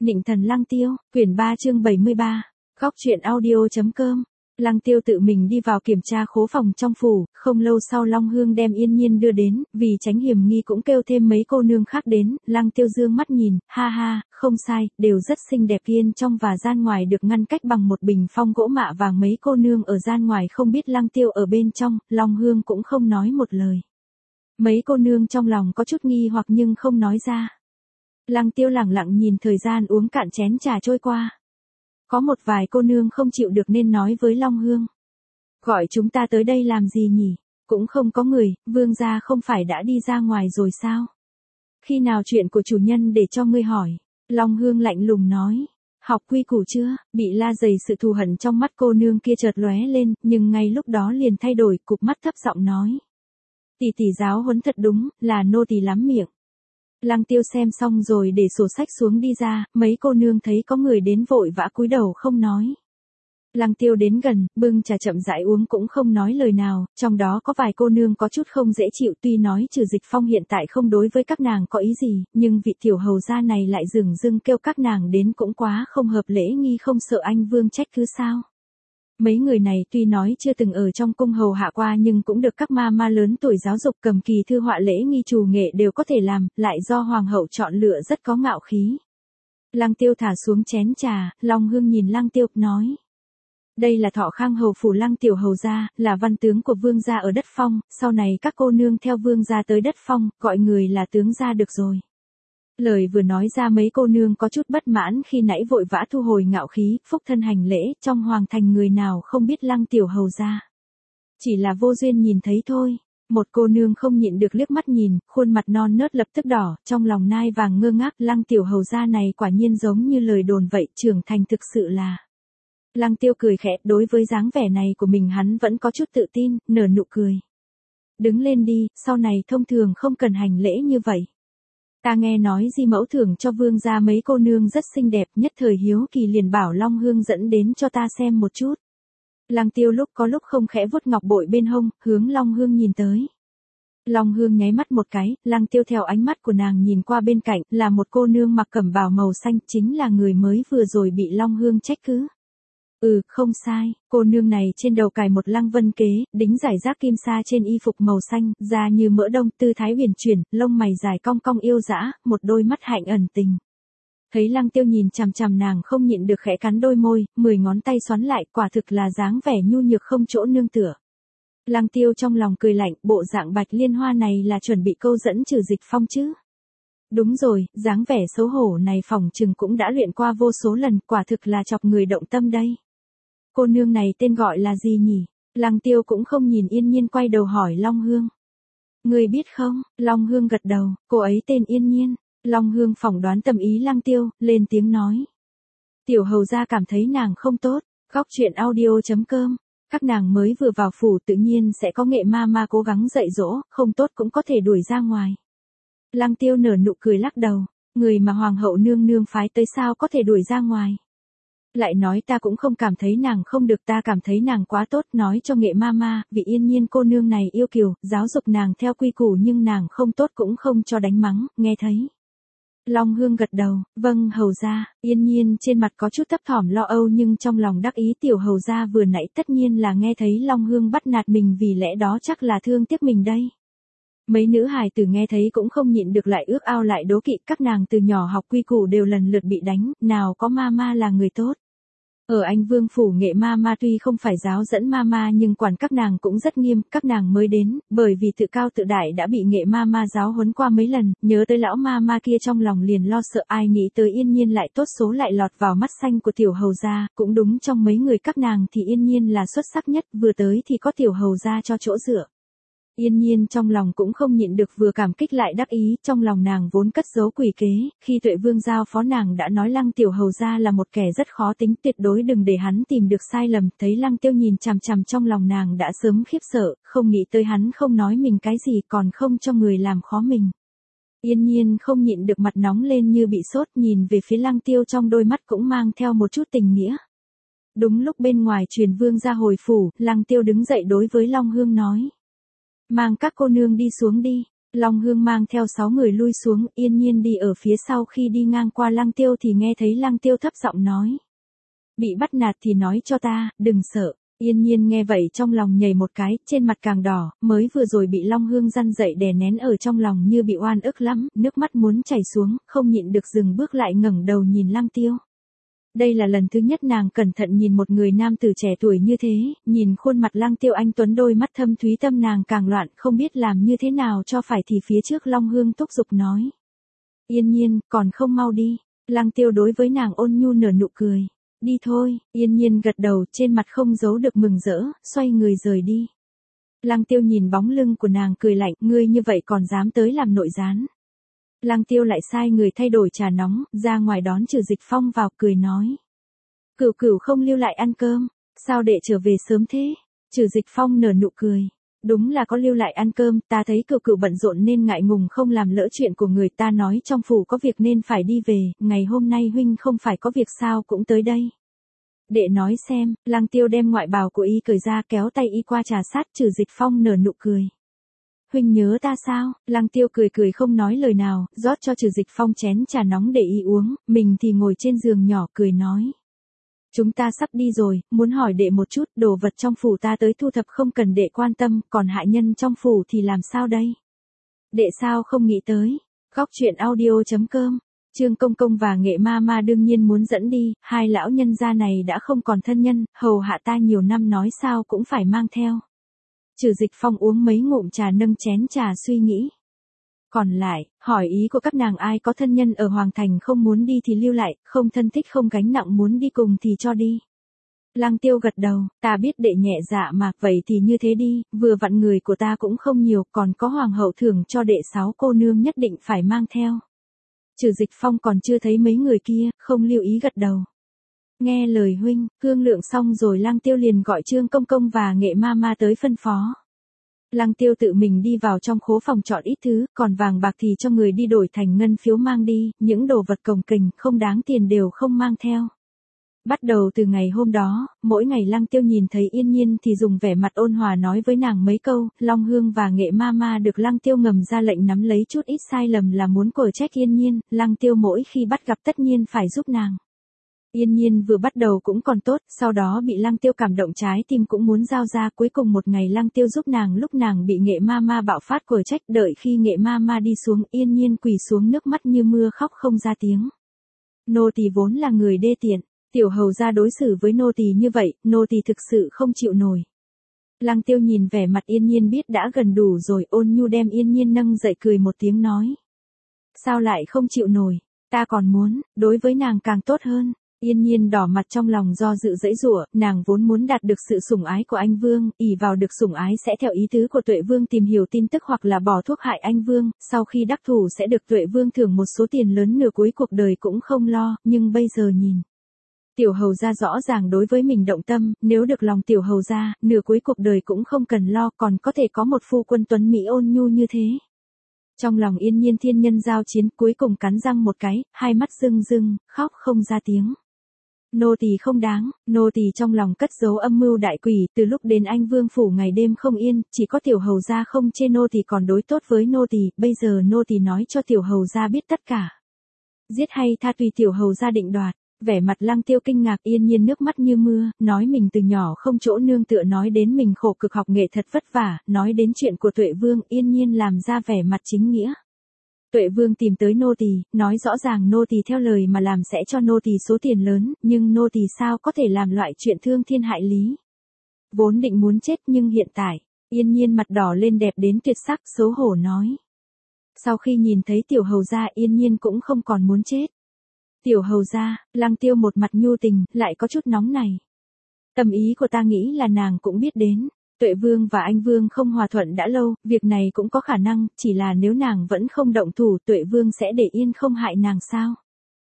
Nịnh thần Lăng Tiêu, quyển 3 chương 73, góc truyện audio.com. Lăng Tiêu tự mình đi vào kiểm tra khố phòng trong phủ, không lâu sau Long Hương đem Yên Nhiên đưa đến, vì tránh hiểm nghi cũng kêu thêm mấy cô nương khác đến, Lăng Tiêu dương mắt nhìn, ha ha, không sai, đều rất xinh đẹp, yên trong và gian ngoài được ngăn cách bằng một bình phong gỗ mạ vàng, mấy cô nương ở gian ngoài không biết Lăng Tiêu ở bên trong, Long Hương cũng không nói một lời. Mấy cô nương trong lòng có chút nghi hoặc nhưng không nói ra. Lăng Tiêu lẳng lặng nhìn thời gian uống cạn chén trà trôi qua. Có một vài cô nương không chịu được nên nói với Long Hương. Gọi chúng ta tới đây làm gì nhỉ? Cũng không có người, vương gia không phải đã đi ra ngoài rồi sao? Khi nào chuyện của chủ nhân để cho ngươi hỏi? Long Hương lạnh lùng nói. Học quy củ chưa? Bị la dày sự thù hận trong mắt cô nương kia chợt lóe lên, nhưng ngay lúc đó liền thay đổi, cụp mắt thấp giọng nói. Tỷ tỷ giáo huấn thật đúng, là nô tỳ lắm miệng. Lăng Tiêu xem xong rồi để sổ sách xuống đi ra, mấy cô nương thấy có người đến vội vã cúi đầu không nói. Lăng Tiêu đến gần, bưng trà chậm rãi uống cũng không nói lời nào, trong đó có vài cô nương có chút không dễ chịu, tuy nói Trừ Dịch Phong hiện tại không đối với các nàng có ý gì, nhưng vị tiểu hầu gia này lại dửng dưng kêu các nàng đến cũng quá không hợp lễ nghi, không sợ anh vương trách cứ sao. Mấy người này tuy nói chưa từng ở trong cung hầu hạ qua nhưng cũng được các ma lớn tuổi giáo dục, cầm kỳ thư họa lễ nghi trù nghệ đều có thể làm, lại do hoàng hậu chọn lựa rất có ngạo khí. Lăng Tiêu thả xuống chén trà, Long Hương nhìn Lăng Tiêu, nói. Đây là Thọ Khang hầu phủ Lăng tiểu hầu gia, là văn tướng của vương gia ở đất Phong, sau này các cô nương theo vương gia tới đất Phong, gọi người là tướng gia được rồi. Lời vừa nói ra mấy cô nương có chút bất mãn, khi nãy vội vã thu hồi ngạo khí, phúc thân hành lễ, trong hoàng thành người nào không biết Lăng tiểu hầu gia. Chỉ là vô duyên nhìn thấy thôi. Một cô nương không nhịn được liếc mắt nhìn, khuôn mặt non nớt lập tức đỏ, trong lòng nai vàng ngơ ngác, Lăng tiểu hầu gia này quả nhiên giống như lời đồn vậy, trưởng thành thực sự là. Lăng Tiêu cười khẽ, đối với dáng vẻ này của mình hắn vẫn có chút tự tin, nở nụ cười. Đứng lên đi, sau này thông thường không cần hành lễ như vậy. Ta nghe nói Di mẫu thưởng cho vương gia mấy cô nương rất xinh đẹp, nhất thời hiếu kỳ liền bảo Long Hương dẫn đến cho ta xem một chút. Lăng Tiêu lúc có lúc không khẽ vuốt ngọc bội bên hông, hướng Long Hương nhìn tới. Long Hương nháy mắt một cái, Lăng Tiêu theo ánh mắt của nàng nhìn qua bên cạnh, là một cô nương mặc cẩm bào màu xanh, chính là người mới vừa rồi bị Long Hương trách cứ. Không sai, cô nương này trên đầu cài một lăng vân kế, đính giải rác kim sa trên y phục màu xanh, da như mỡ đông, tư thái huyền chuyển, lông mày dài cong cong yêu dã, một đôi mắt hạnh ẩn tình. Thấy Lăng Tiêu nhìn chằm chằm nàng không nhịn được khẽ cắn đôi môi, 10 ngón tay xoắn lại, quả thực là dáng vẻ nhu nhược không chỗ nương tựa. Lăng Tiêu trong lòng cười lạnh, bộ dạng Bạch Liên Hoa này là chuẩn bị câu dẫn Trừ Dịch Phong chứ. Đúng rồi, dáng vẻ xấu hổ này phỏng chừng cũng đã luyện qua vô số lần, quả thực là chọc người động tâm đây. Cô nương này tên gọi là gì nhỉ? Lăng Tiêu cũng không nhìn Yên Nhiên, quay đầu hỏi Long Hương. Người biết không? Long Hương gật đầu, cô ấy tên Yên Nhiên. Long Hương phỏng đoán tâm ý Lăng Tiêu, lên tiếng nói. Tiểu hầu gia cảm thấy nàng không tốt, góc truyện audio.com. Các nàng mới vừa vào phủ tự nhiên sẽ có nghệ ma cố gắng dạy dỗ, không tốt cũng có thể đuổi ra ngoài. Lăng Tiêu nở nụ cười lắc đầu, người mà hoàng hậu nương nương phái tới sao có thể đuổi ra ngoài. Lại nói ta cũng không cảm thấy nàng không được, ta cảm thấy nàng quá tốt, nói cho nghệ ma, vị Yên Nhiên cô nương này yêu kiều, giáo dục nàng theo quy củ nhưng nàng không tốt cũng không cho đánh mắng, nghe thấy. Long Hương gật đầu, vâng hầu gia. Yên Nhiên trên mặt có chút thấp thỏm lo âu nhưng trong lòng đắc ý, tiểu hầu gia vừa nãy tất nhiên là nghe thấy Long Hương bắt nạt mình, vì lẽ đó chắc là thương tiếc mình đây. Mấy nữ hài tử nghe thấy cũng không nhịn được lại ước ao lại đố kỵ, các nàng từ nhỏ học quy củ đều lần lượt bị đánh, nào có ma là người tốt. Ở Anh Vương phủ nghệ ma tuy không phải giáo dẫn ma nhưng quản các nàng cũng rất nghiêm, các nàng mới đến, bởi vì tự cao tự đại đã bị nghệ ma giáo huấn qua mấy lần, nhớ tới lão ma kia trong lòng liền lo sợ, ai nghĩ tới Yên Nhiên lại tốt số lại lọt vào mắt xanh của tiểu hầu gia, cũng đúng trong mấy người các nàng thì Yên Nhiên là xuất sắc nhất, vừa tới thì có tiểu hầu gia cho chỗ dựa. Yên Nhiên trong lòng cũng không nhịn được vừa cảm kích lại đắc ý, trong lòng nàng vốn cất giấu quỷ kế, khi Tuệ Vương giao phó nàng đã nói Lăng tiểu hầu gia là một kẻ rất khó tính, tuyệt đối đừng để hắn tìm được sai lầm, thấy Lăng Tiêu nhìn chằm chằm trong lòng nàng đã sớm khiếp sợ, không nghĩ tới hắn không nói mình cái gì còn không cho người làm khó mình. Yên Nhiên không nhịn được mặt nóng lên như bị sốt, nhìn về phía Lăng Tiêu trong đôi mắt cũng mang theo một chút tình nghĩa. Đúng lúc bên ngoài truyền vương ra hồi phủ, Lăng Tiêu đứng dậy đối với Long Hương nói. Mang các cô nương đi xuống đi. Long Hương mang theo 6 người lui xuống, Yên Nhiên đi ở phía sau, khi đi ngang qua Lăng Tiêu thì nghe thấy Lăng Tiêu thấp giọng nói. Bị bắt nạt thì nói cho ta, đừng sợ. Yên Nhiên nghe vậy trong lòng nhảy một cái, trên mặt càng đỏ, mới vừa rồi bị Long Hương răn dậy đè nén ở trong lòng như bị oan ức lắm, nước mắt muốn chảy xuống, không nhịn được dừng bước lại ngẩng đầu nhìn Lăng Tiêu. Đây là lần thứ nhất nàng cẩn thận nhìn một người nam tử trẻ tuổi như thế, nhìn khuôn mặt Lăng Tiêu anh tuấn, đôi mắt thâm thúy, tâm nàng càng loạn, không biết làm như thế nào cho phải thì phía trước Long Hương thúc giục nói. Yên Nhiên, còn không mau đi. Lăng Tiêu đối với nàng ôn nhu nở nụ cười. Đi thôi. Yên Nhiên gật đầu, trên mặt không giấu được mừng rỡ, xoay người rời đi. Lăng Tiêu nhìn bóng lưng của nàng cười lạnh, ngươi như vậy còn dám tới làm nội gián. Lăng Tiêu lại sai người thay đổi trà nóng, ra ngoài đón Trừ Dịch Phong vào, cười nói. Cửu Cửu không lưu lại ăn cơm, sao đệ trở về sớm thế? Trừ Dịch Phong nở nụ cười. Đúng là có lưu lại ăn cơm, ta thấy Cửu Cửu bận rộn nên ngại ngùng không làm lỡ chuyện của người ta, nói trong phủ có việc nên phải đi về, ngày hôm nay huynh không phải có việc sao cũng tới đây. Đệ nói xem. Lăng Tiêu đem ngoại bào của y cởi ra, kéo tay y qua trà sát. Trừ Dịch Phong nở nụ cười. Huynh nhớ ta sao? Lăng Tiêu cười cười không nói lời nào, rót cho Trừ Dịch Phong chén trà nóng để y uống, mình thì ngồi trên giường nhỏ cười nói. Chúng ta sắp đi rồi, muốn hỏi đệ một chút, đồ vật trong phủ ta tới thu thập không cần đệ quan tâm, còn hạ nhân trong phủ thì làm sao đây? Đệ sao không nghĩ tới? Góc truyện audio.com. Trương Công Công và Nghệ Ma Ma đương nhiên muốn dẫn đi, hai lão nhân gia này đã không còn thân nhân, hầu hạ ta nhiều năm, nói sao cũng phải mang theo. Trừ Dịch Phong uống mấy ngụm trà, nâng chén trà suy nghĩ. Còn lại, hỏi ý của các nàng, ai có thân nhân ở Hoàng Thành không muốn đi thì lưu lại, không thân thích không gánh nặng muốn đi cùng thì cho đi. Lăng Tiêu gật đầu, ta biết đệ nhẹ dạ mà, vậy thì như thế đi, vừa vặn người của ta cũng không nhiều, còn có hoàng hậu thưởng cho đệ 6 cô nương nhất định phải mang theo. Trừ Dịch Phong còn chưa thấy mấy người kia, không lưu ý gật đầu. Nghe lời huynh, thương lượng xong rồi Lăng Tiêu liền gọi Trương Công Công và Nghệ Ma Ma tới phân phó. Lăng Tiêu tự mình đi vào trong khố phòng chọn ít thứ, còn vàng bạc thì cho người đi đổi thành ngân phiếu mang đi, những đồ vật cồng kềnh không đáng tiền đều không mang theo. Bắt đầu từ ngày hôm đó, mỗi ngày Lăng Tiêu nhìn thấy Yên Nhiên thì dùng vẻ mặt ôn hòa nói với nàng mấy câu, Long Hương và Nghệ Ma Ma được Lăng Tiêu ngầm ra lệnh nắm lấy chút ít sai lầm là muốn quở trách Yên Nhiên, Lăng Tiêu mỗi khi bắt gặp tất nhiên phải giúp nàng. Yên Nhiên vừa bắt đầu cũng còn tốt, sau đó bị Lăng Tiêu cảm động trái tim cũng muốn giao ra, cuối cùng một ngày Lăng Tiêu giúp nàng lúc nàng bị Nghệ Ma Ma bạo phát quở trách, đợi khi Nghệ Ma Ma đi xuống, Yên Nhiên quỳ xuống nước mắt như mưa khóc không ra tiếng. Nô tỳ vốn là người đê tiện, tiểu hầu gia đối xử với nô tỳ như vậy, nô tỳ thực sự không chịu nổi. Lăng Tiêu nhìn vẻ mặt Yên Nhiên biết đã gần đủ rồi, ôn nhu đem Yên Nhiên nâng dậy cười một tiếng nói. Sao lại không chịu nổi, ta còn muốn, đối với nàng càng tốt hơn. Yên Nhiên đỏ mặt trong lòng do dự dãy giụa, nàng vốn muốn đạt được sự sủng ái của anh Vương, ỷ vào được sủng ái sẽ theo ý tứ của Tuệ Vương tìm hiểu tin tức hoặc là bỏ thuốc hại anh Vương, sau khi đắc thủ sẽ được Tuệ Vương thưởng một số tiền lớn, nửa cuối cuộc đời cũng không lo, nhưng bây giờ nhìn. Tiểu hầu gia rõ ràng đối với mình động tâm, nếu được lòng tiểu hầu gia, nửa cuối cuộc đời cũng không cần lo, còn có thể có một phu quân tuấn mỹ ôn nhu như thế. Trong lòng Yên Nhiên thiên nhân giao chiến, cuối cùng cắn răng một cái, hai mắt rưng rưng, khóc không ra tiếng. Nô tỳ không đáng, nô tỳ trong lòng cất giấu âm mưu đại quỷ, từ lúc đến anh Vương phủ ngày đêm không yên, chỉ có tiểu hầu gia không chê nô tỳ còn đối tốt với nô tỳ, bây giờ nô tỳ nói cho tiểu hầu gia biết tất cả. Giết hay tha tùy tiểu hầu gia định đoạt. Vẻ mặt Lăng Tiêu kinh ngạc, Yên Nhiên nước mắt như mưa, nói mình từ nhỏ không chỗ nương tựa, nói đến mình khổ cực học nghệ thật vất vả, nói đến chuyện của Tuệ Vương, Yên Nhiên làm ra vẻ mặt chính nghĩa. Tuệ Vương tìm tới nô tỳ, nói rõ ràng nô tỳ theo lời mà làm sẽ cho nô tỳ số tiền lớn, nhưng nô tỳ sao có thể làm loại chuyện thương thiên hại lý. Vốn định muốn chết nhưng hiện tại, Yên Nhiên mặt đỏ lên đẹp đến tuyệt sắc, xấu hổ nói. Sau khi nhìn thấy tiểu hầu gia, Yên Nhiên cũng không còn muốn chết. Tiểu hầu gia, Lăng Tiêu một mặt nhu tình, lại có chút nóng này. Tâm ý của ta nghĩ là nàng cũng biết đến. Tuệ Vương và anh Vương không hòa thuận đã lâu, việc này cũng có khả năng, chỉ là nếu nàng vẫn không động thủ, Tuệ Vương sẽ để yên không hại nàng sao?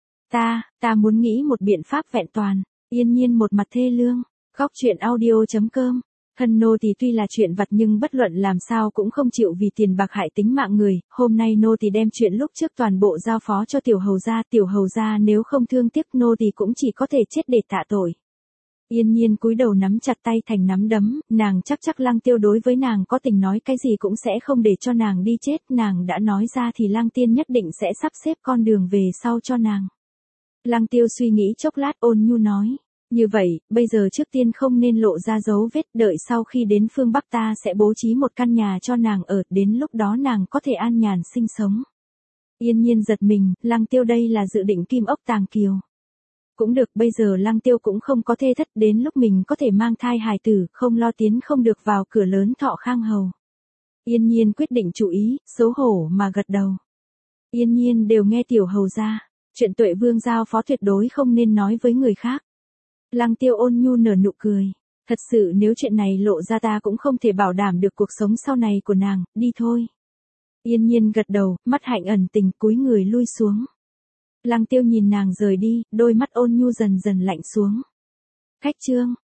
Ta muốn nghĩ một biện pháp vẹn toàn. Yên Nhiên một mặt thê lương. Góc truyện audio.com. Thân nô tỳ tuy là chuyện vặt nhưng bất luận làm sao cũng không chịu vì tiền bạc hại tính mạng người, hôm nay nô tỳ đem chuyện lúc trước toàn bộ giao phó cho tiểu hầu gia nếu không thương tiếc nô tỳ cũng chỉ có thể chết để tạ tội. Yên Nhiên cúi đầu nắm chặt tay thành nắm đấm, nàng chắc Lăng Tiêu đối với nàng có tình nói cái gì cũng sẽ không để cho nàng đi chết, nàng đã nói ra thì Lăng Tiên nhất định sẽ sắp xếp con đường về sau cho nàng. Lăng Tiêu suy nghĩ chốc lát ôn nhu nói, như vậy, bây giờ trước tiên không nên lộ ra dấu vết, đợi sau khi đến phương Bắc ta sẽ bố trí một căn nhà cho nàng ở, đến lúc đó nàng có thể an nhàn sinh sống. Yên Nhiên giật mình, Lăng Tiêu đây là dự định kim ốc tàng kiều. Cũng được, bây giờ Lăng Tiêu cũng không có thê thất, đến lúc mình có thể mang thai hài tử, không lo tiến không được vào cửa lớn Thọ Khang Hầu. Yên Nhiên quyết định chú ý, xấu hổ mà gật đầu. Yên Nhiên đều nghe tiểu hầu ra, chuyện Tuệ Vương giao phó tuyệt đối không nên nói với người khác. Lăng Tiêu ôn nhu nở nụ cười, thật sự nếu chuyện này lộ ra ta cũng không thể bảo đảm được cuộc sống sau này của nàng, đi thôi. Yên Nhiên gật đầu, mắt hạnh ẩn tình cúi người lui xuống. Lăng Tiêu nhìn nàng rời đi, đôi mắt ôn nhu dần dần lạnh xuống. Khách trương.